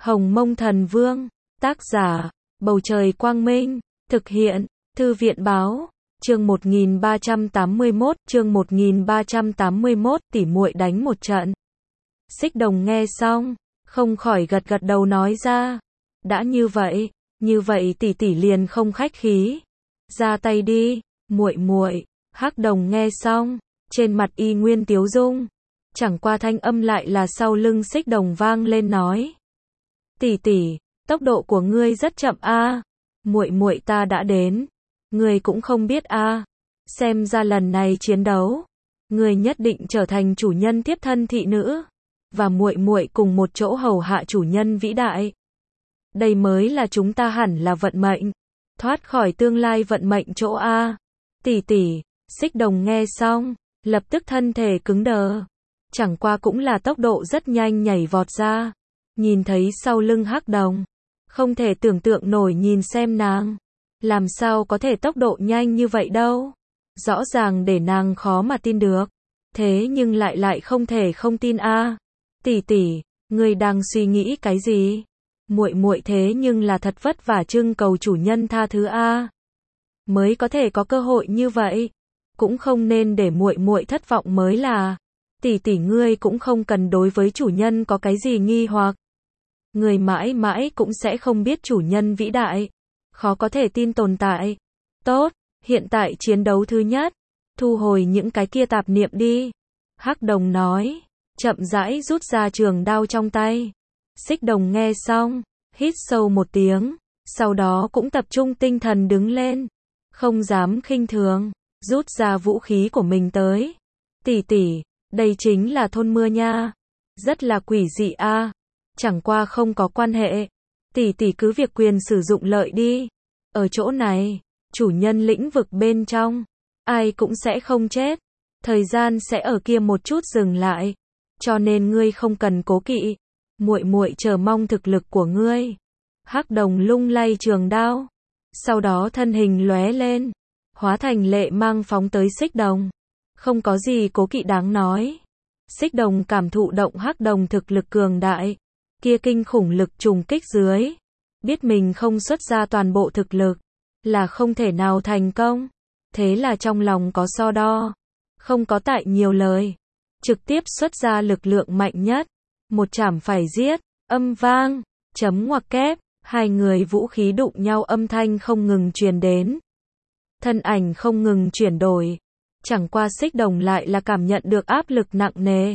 Hồng Mông Thần Vương, tác giả, Bầu Trời Quang Minh, thực hiện, Thư viện Báo, chương 1381, tỉ muội đánh một trận. Xích Đồng nghe xong, không khỏi gật gật đầu nói ra, đã như vậy tỷ tỷ liền không khách khí, ra tay đi, muội muội. Hắc Đồng nghe xong, trên mặt y nguyên tiếu dung, chẳng qua thanh âm lại là sau lưng Xích Đồng vang lên nói: "Tỷ tỷ, tốc độ của ngươi rất chậm a, muội muội ta đã đến, ngươi cũng không biết a, xem ra lần này chiến đấu, ngươi nhất định trở thành chủ nhân tiếp thân thị nữ, và muội muội cùng một chỗ hầu hạ chủ nhân vĩ đại. Đây mới là chúng ta hẳn là vận mệnh, thoát khỏi tương lai vận mệnh chỗ a." Tỷ tỷ. Xích Đồng nghe xong, lập tức thân thể cứng đờ, chẳng qua cũng là tốc độ rất nhanh nhảy vọt ra, nhìn thấy sau lưng Hắc Đồng, không thể tưởng tượng nổi nhìn xem nàng, làm sao có thể tốc độ nhanh như vậy đâu, rõ ràng để nàng khó mà tin được, thế nhưng lại không thể không tin a. Tỷ tỷ, ngươi đang suy nghĩ cái gì? Muội muội thế nhưng là thật vất vả trưng cầu chủ nhân tha thứ a, mới có thể có cơ hội như vậy, cũng không nên để muội muội thất vọng mới là. Tỷ tỷ ngươi cũng không cần đối với chủ nhân có cái gì nghi hoặc. Người mãi mãi cũng sẽ không biết chủ nhân vĩ đại, khó có thể tin tồn tại. Tốt, hiện tại chiến đấu thứ nhất, thu hồi những cái kia tạp niệm đi. Hắc Đồng nói, chậm rãi rút ra trường đao trong tay. Xích Đồng nghe xong, hít sâu một tiếng, sau đó cũng tập trung tinh thần đứng lên, không dám khinh thường, rút ra vũ khí của mình tới. Tỷ tỷ, đây chính là thôn mưa nha, rất là quỷ dị a. Chẳng qua không có quan hệ, tỷ tỷ cứ việc quyền sử dụng lợi đi. Ở chỗ này, chủ nhân lĩnh vực bên trong, ai cũng sẽ không chết, thời gian sẽ ở kia một chút dừng lại, cho nên ngươi không cần cố kỵ, muội muội chờ mong thực lực của ngươi. Hắc Đồng lung lay trường đao, sau đó thân hình lóe lên, hóa thành lệ mang phóng tới Xích Đồng, không có gì cố kỵ đáng nói. Xích Đồng cảm thụ động Hắc Đồng thực lực cường đại, kia kinh khủng lực trùng kích dưới, biết mình không xuất ra toàn bộ thực lực, là không thể nào thành công, thế là trong lòng có so đo, không có tại nhiều lời, trực tiếp xuất ra lực lượng mạnh nhất, một chảm phải giết, âm vang, chấm ngoặc kép, hai người vũ khí đụng nhau âm thanh không ngừng truyền đến. Thân ảnh không ngừng chuyển đổi, chẳng qua Xích Đồng lại là cảm nhận được áp lực nặng nề.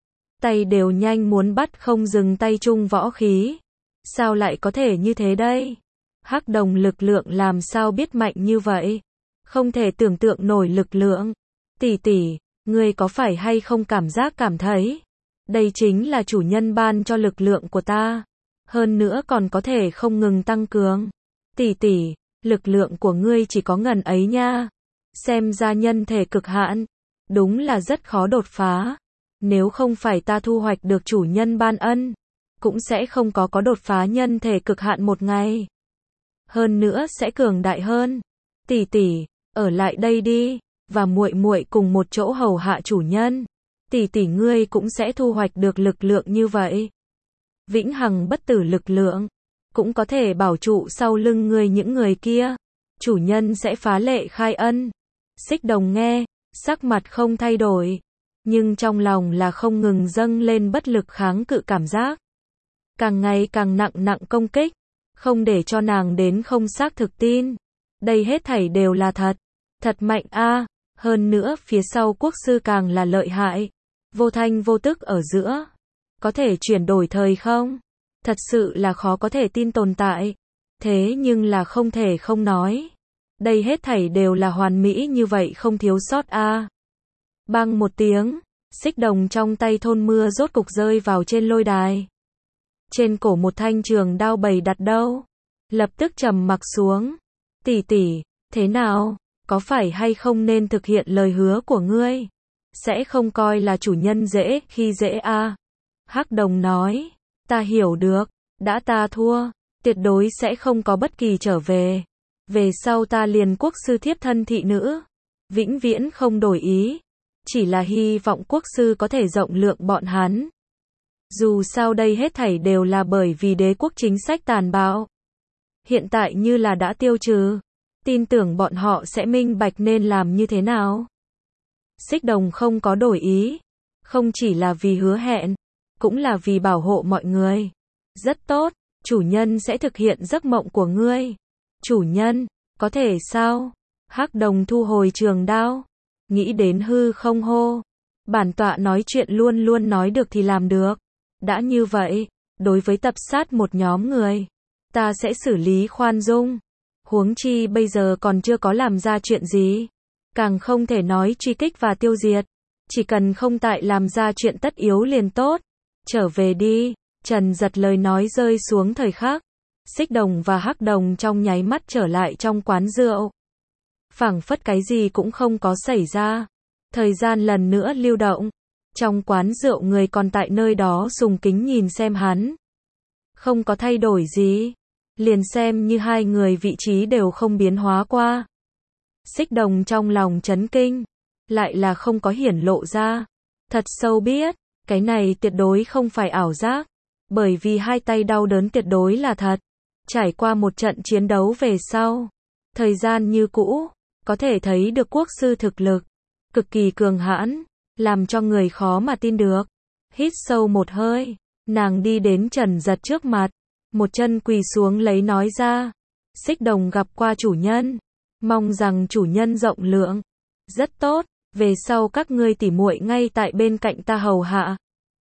Tay đều nhanh muốn bắt không dừng tay chung võ khí. Sao lại có thể như thế đây? Hắc Đồng lực lượng làm sao biết mạnh như vậy? Không thể tưởng tượng nổi lực lượng. Tỷ tỷ, ngươi có phải hay không cảm thấy? Đây chính là chủ nhân ban cho lực lượng của ta. Hơn nữa còn có thể không ngừng tăng cường. Tỷ tỷ, lực lượng của ngươi chỉ có ngần ấy nha. Xem ra nhân thể cực hạn, đúng là rất khó đột phá. Nếu không phải ta thu hoạch được chủ nhân ban ân, cũng sẽ không có đột phá nhân thể cực hạn một ngày. Hơn nữa sẽ cường đại hơn. Tỷ tỷ, ở lại đây đi, và muội muội cùng một chỗ hầu hạ chủ nhân. Tỷ tỷ ngươi cũng sẽ thu hoạch được lực lượng như vậy. Vĩnh hằng bất tử lực lượng, cũng có thể bảo trụ sau lưng ngươi những người kia. Chủ nhân sẽ phá lệ khai ân. Xích Đồng nghe, sắc mặt không thay đổi, nhưng trong lòng là không ngừng dâng lên bất lực kháng cự cảm giác. Càng ngày càng nặng công kích, không để cho nàng đến không xác thực tin. Đây hết thảy đều là thật, thật mạnh a. Hơn nữa phía sau quốc sư càng là lợi hại, vô thanh vô tức ở giữa, có thể chuyển đổi thời không, thật sự là khó có thể tin tồn tại. Thế nhưng là không thể không nói, đây hết thảy đều là hoàn mỹ như vậy không thiếu sót a. Bang một tiếng, Xích Đồng trong tay thôn mưa rốt cục rơi vào trên lôi đài. Trên cổ một thanh trường đao bày đặt đâu, lập tức trầm mặc xuống. Tỷ tỷ, thế nào, có phải hay không nên thực hiện lời hứa của ngươi? Sẽ không coi là chủ nhân dễ khi dễ a. Hắc Đồng nói, ta hiểu được, đã ta thua, tuyệt đối sẽ không có bất kỳ trở về. Về sau ta liền quốc sư thiếp thân thị nữ, vĩnh viễn không đổi ý. Chỉ là hy vọng quốc sư có thể rộng lượng bọn hắn. Dù sao đây hết thảy đều là bởi vì đế quốc chính sách tàn bạo. Hiện tại như là đã tiêu trừ, tin tưởng bọn họ sẽ minh bạch nên làm như thế nào. Xích Đồng không có đổi ý, không chỉ là vì hứa hẹn, cũng là vì bảo hộ mọi người. Rất tốt, chủ nhân sẽ thực hiện giấc mộng của ngươi. Chủ nhân, có thể sao? Hắc Đồng thu hồi trường đao, nghĩ đến hư không hô. Bản tọa nói chuyện luôn luôn nói được thì làm được. Đã như vậy, đối với tập sát một nhóm người, ta sẽ xử lý khoan dung. Huống chi bây giờ còn chưa có làm ra chuyện gì. Càng không thể nói truy kích và tiêu diệt. Chỉ cần không tại làm ra chuyện tất yếu liền tốt. Trở về đi, Trần Giật lời nói rơi xuống thời khắc. Xích Đồng và Hắc Đồng trong nháy mắt trở lại trong quán rượu. Phảng phất cái gì cũng không có xảy ra. Thời gian lần nữa lưu động. Trong quán rượu người còn tại nơi đó dùng kính nhìn xem hắn. Không có thay đổi gì. Liền xem như hai người vị trí đều không biến hóa qua. Xích Đồng trong lòng chấn kinh. Lại là không có hiển lộ ra. Thật sâu biết, cái này tuyệt đối không phải ảo giác. Bởi vì hai tay đau đớn tuyệt đối là thật. Trải qua một trận chiến đấu về sau. Thời gian như cũ, có thể thấy được quốc sư thực lực. Cực kỳ cường hãn, làm cho người khó mà tin được. Hít sâu một hơi, nàng đi đến Trần Giật trước mặt. Một chân quỳ xuống lấy nói ra. Xích Đồng gặp qua chủ nhân. Mong rằng chủ nhân rộng lượng. Rất tốt, về sau các ngươi tỉ muội ngay tại bên cạnh ta hầu hạ.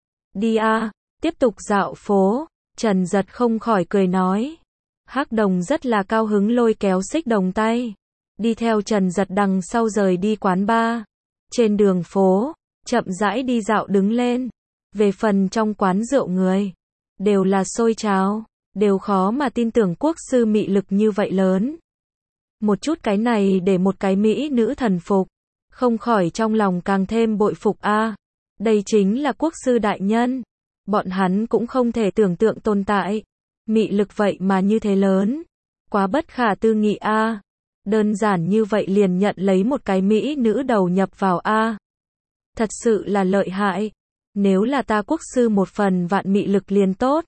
Đi a, tiếp tục dạo phố. Trần Giật không khỏi cười nói. Hắc Đồng rất là cao hứng lôi kéo Xích Đồng tay. Đi theo Trần Giật đằng sau rời đi quán bar. Trên đường phố, chậm rãi đi dạo đứng lên. Về phần trong quán rượu người, đều là sôi trào, đều khó mà tin tưởng quốc sư mị lực như vậy lớn. Một chút cái này để một cái mỹ nữ thần phục, không khỏi trong lòng càng thêm bội phục a. Đây chính là quốc sư đại nhân. Bọn hắn cũng không thể tưởng tượng tồn tại. Mị lực vậy mà như thế lớn. Quá bất khả tư nghị a. Đơn giản như vậy liền nhận lấy một cái mỹ nữ đầu nhập vào a. Thật sự là lợi hại. Nếu là ta quốc sư một phần vạn mị lực liền tốt.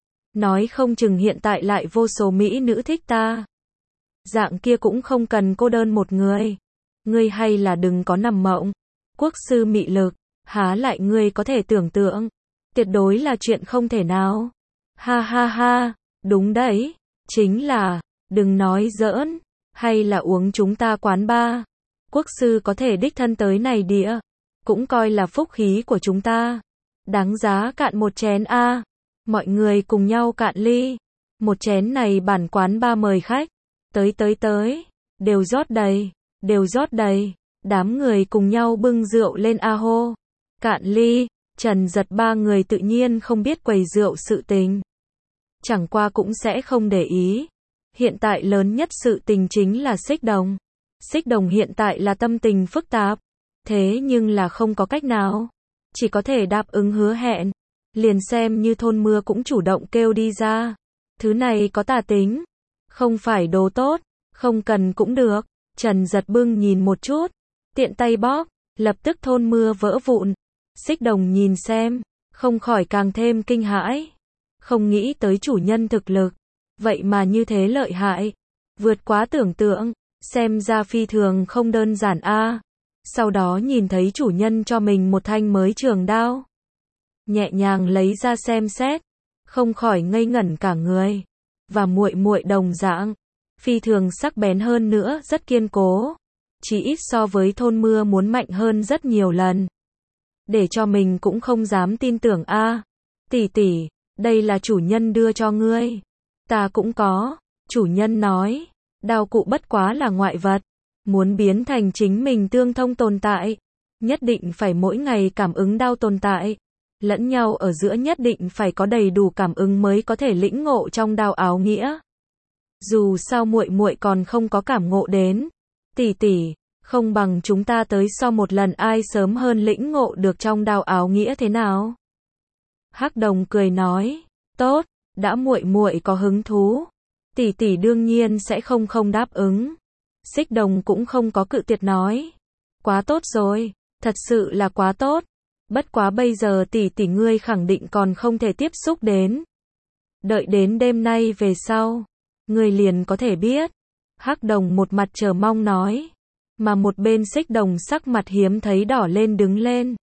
Nói không chừng hiện tại lại vô số mỹ nữ thích ta. Dạng kia cũng không cần cô đơn một người. Ngươi hay là đừng có nằm mộng. Quốc sư mị lực, há lại ngươi có thể tưởng tượng. Tuyệt đối là chuyện không thể nào. Ha ha ha, đúng đấy. Chính là, đừng nói giỡn. Hay là uống chúng ta quán bar. Quốc sư có thể đích thân tới này địa. Cũng coi là phúc khí của chúng ta. Đáng giá cạn một chén a. Mọi người cùng nhau cạn ly. Một chén này bản quán bar mời khách. Tới. Đều rót đầy. Đều rót đầy. Đám người cùng nhau bưng rượu lên a hô. Cạn ly. Trần Giật ba người tự nhiên không biết quầy rượu sự tình. Chẳng qua cũng sẽ không để ý. Hiện tại lớn nhất sự tình chính là Xích Đồng. Xích Đồng hiện tại là tâm tình phức tạp. Thế nhưng là không có cách nào. Chỉ có thể đáp ứng hứa hẹn. Liền xem như thôn mưa cũng chủ động kêu đi ra. Thứ này có tà tính. Không phải đồ tốt. Không cần cũng được. Trần Giật bưng nhìn một chút. Tiện tay bóp. Lập tức thôn mưa vỡ vụn. Xích Đồng nhìn xem. Không khỏi càng thêm kinh hãi. Không nghĩ tới chủ nhân thực lực. Vậy mà như thế lợi hại. Vượt quá tưởng tượng. Xem ra phi thường không đơn giản a. Sau đó nhìn thấy chủ nhân cho mình một thanh mới trường đao. Nhẹ nhàng lấy ra xem xét. Không khỏi ngây ngẩn cả người. Và muội muội đồng dạng. Phi thường sắc bén hơn nữa, rất kiên cố. Chỉ ít so với thôn mưa muốn mạnh hơn rất nhiều lần. Để cho mình cũng không dám tin tưởng a. Tỷ tỷ, đây là chủ nhân đưa cho ngươi. Ta cũng có. Chủ nhân nói. Đao cụ bất quá là ngoại vật. Muốn biến thành chính mình tương thông tồn tại. Nhất định phải mỗi ngày cảm ứng đao tồn tại. Lẫn nhau ở giữa nhất định phải có đầy đủ cảm ứng mới có thể lĩnh ngộ trong đao áo nghĩa. Dù sao muội muội còn không có cảm ngộ đến. Tỷ tỷ, không bằng chúng ta tới so một lần ai sớm hơn lĩnh ngộ được trong đao áo nghĩa thế nào. Hắc Đồng cười nói, tốt, đã muội muội có hứng thú. Tỷ tỷ đương nhiên sẽ không đáp ứng. Xích Đồng cũng không có cự tuyệt nói. Quá tốt rồi, thật sự là quá tốt. Bất quá bây giờ tỷ tỷ ngươi khẳng định còn không thể tiếp xúc đến. Đợi đến đêm nay về sau, ngươi liền có thể biết. Hắc Đồng một mặt chờ mong nói, mà một bên Xích Đồng sắc mặt hiếm thấy đỏ lên đứng lên.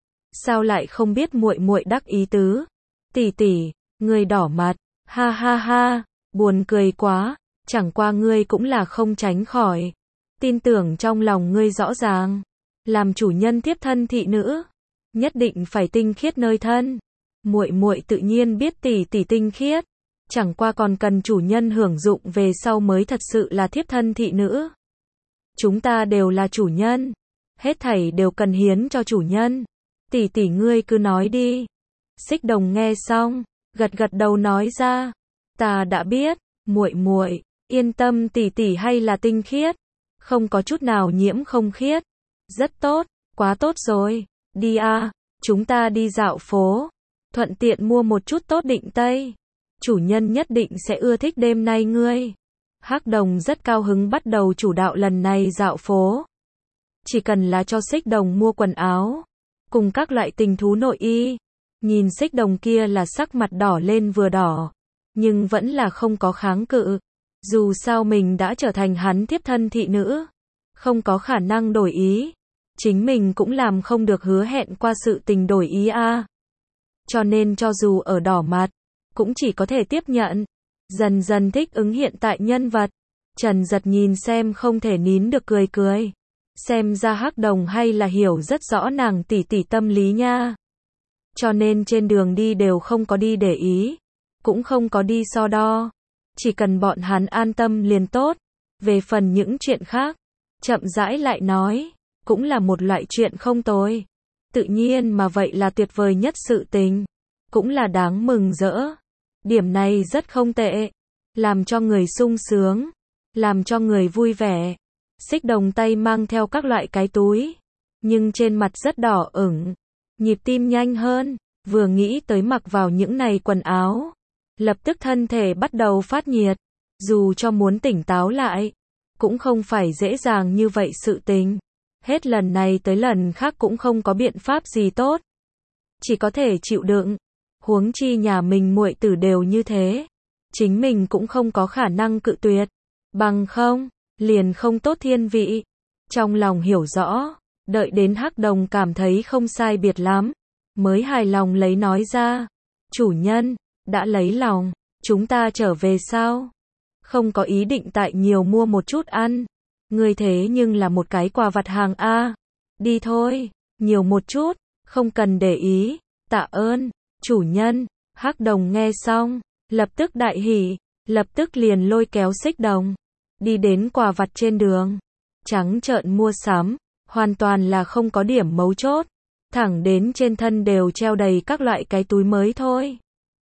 Sao lại không biết muội muội đắc ý tứ? Tỷ tỷ, ngươi đỏ mặt, ha ha ha, buồn cười quá, chẳng qua ngươi cũng là không tránh khỏi. Tin tưởng trong lòng ngươi rõ ràng, làm chủ nhân tiếp thân thị nữ, nhất định phải tinh khiết nơi thân. Muội muội tự nhiên biết tỷ tỷ tinh khiết, chẳng qua còn cần chủ nhân hưởng dụng về sau mới thật sự là thiếp thân thị nữ. Chúng ta đều là chủ nhân, hết thảy đều cần hiến cho chủ nhân. Tỷ tỷ ngươi cứ nói đi. Xích Đồng nghe xong, gật gật đầu nói ra, ta đã biết, muội muội yên tâm, tỷ tỷ hay là tinh khiết, không có chút nào nhiễm không khiết. Rất tốt, quá tốt rồi, đi a, chúng ta đi dạo phố, thuận tiện mua một chút tốt định Tây. Chủ nhân nhất định sẽ ưa thích đêm nay ngươi. Hắc Đồng rất cao hứng bắt đầu chủ đạo lần này dạo phố. Chỉ cần là cho Xích Đồng mua quần áo, cùng các loại tình thú nội y. Nhìn Xích Đồng kia là sắc mặt đỏ lên vừa đỏ, nhưng vẫn là không có kháng cự. Dù sao mình đã trở thành hắn thiếp thân thị nữ, không có khả năng đổi ý. Chính mình cũng làm không được hứa hẹn qua sự tình đổi ý a. Cho nên cho dù ở đỏ mặt, cũng chỉ có thể tiếp nhận. Dần dần thích ứng hiện tại nhân vật. Trần Giật nhìn xem không thể nín được cười cười. Xem ra Hắc Đồng hay là hiểu rất rõ nàng tỷ tỷ tâm lý nha. Cho nên trên đường đi đều không có đi để ý, cũng không có đi so đo. Chỉ cần bọn hắn an tâm liền tốt. Về phần những chuyện khác, chậm rãi lại nói, cũng là một loại chuyện không tồi. Tự nhiên mà vậy là tuyệt vời nhất sự tình, cũng là đáng mừng rỡ. Điểm này rất không tệ, làm cho người sung sướng, làm cho người vui vẻ. Xích Đồng tay mang theo các loại cái túi, nhưng trên mặt rất đỏ ửng, nhịp tim nhanh hơn, vừa nghĩ tới mặc vào những này quần áo, lập tức thân thể bắt đầu phát nhiệt. Dù cho muốn tỉnh táo lại, cũng không phải dễ dàng như vậy sự tình. Hết lần này tới lần khác cũng không có biện pháp gì tốt, chỉ có thể chịu đựng. Huống chi nhà mình muội tử đều như thế, chính mình cũng không có khả năng cự tuyệt, bằng không, liền không tốt thiên vị. Trong lòng hiểu rõ, đợi đến Hắc Đồng cảm thấy không sai biệt lắm, mới hài lòng lấy nói ra, chủ nhân, đã lấy lòng, chúng ta trở về sao? Không có ý định tại nhiều mua một chút ăn, ngươi thế nhưng là một cái quà vặt hàng a. Đi thôi, nhiều một chút, không cần để ý, tạ ơn. Chủ nhân. Hắc Đồng nghe xong, lập tức đại hỉ, lập tức liền lôi kéo Xích Đồng, đi đến quà vặt trên đường, trắng trợn mua sắm, hoàn toàn là không có điểm mấu chốt, thẳng đến trên thân đều treo đầy các loại cái túi mới thôi.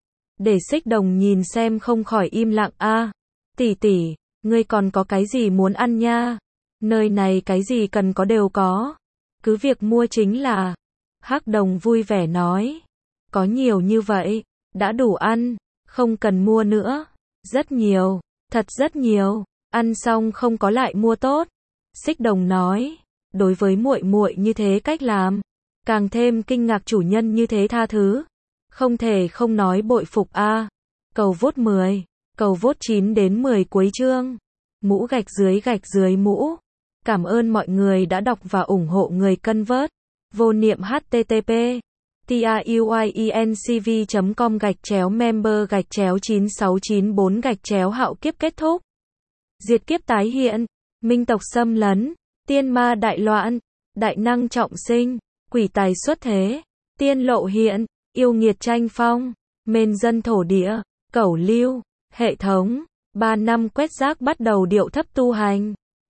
Để Xích Đồng nhìn xem không khỏi im lặng a. Tỷ tỷ, ngươi còn có cái gì muốn ăn nha? Nơi này cái gì cần có đều có, cứ việc mua chính là. Hắc Đồng vui vẻ nói. Có nhiều như vậy, đã đủ ăn, không cần mua nữa. Rất nhiều, thật rất nhiều, ăn xong không có lại mua tốt. Xích Đồng nói, đối với muội muội như thế cách làm, càng thêm kinh ngạc chủ nhân như thế tha thứ. Không thể không nói bội phục a. Cầu vote 10, cầu vote 9 đến 10 cuối chương. Mũ gạch dưới mũ. Cảm ơn mọi người đã đọc và ủng hộ người cân vớt. Vô niệm http truyencv.com/member/9694/hạo kiếp kết thúc. Diệt kiếp tái hiện, minh tộc xâm lấn, tiên ma đại loạn, đại năng trọng sinh, quỷ tài xuất thế, tiên lộ hiện, yêu nghiệt tranh phong, mên dân thổ địa, cẩu lưu, hệ thống, 3 năm quét rác bắt đầu điệu thấp tu hành.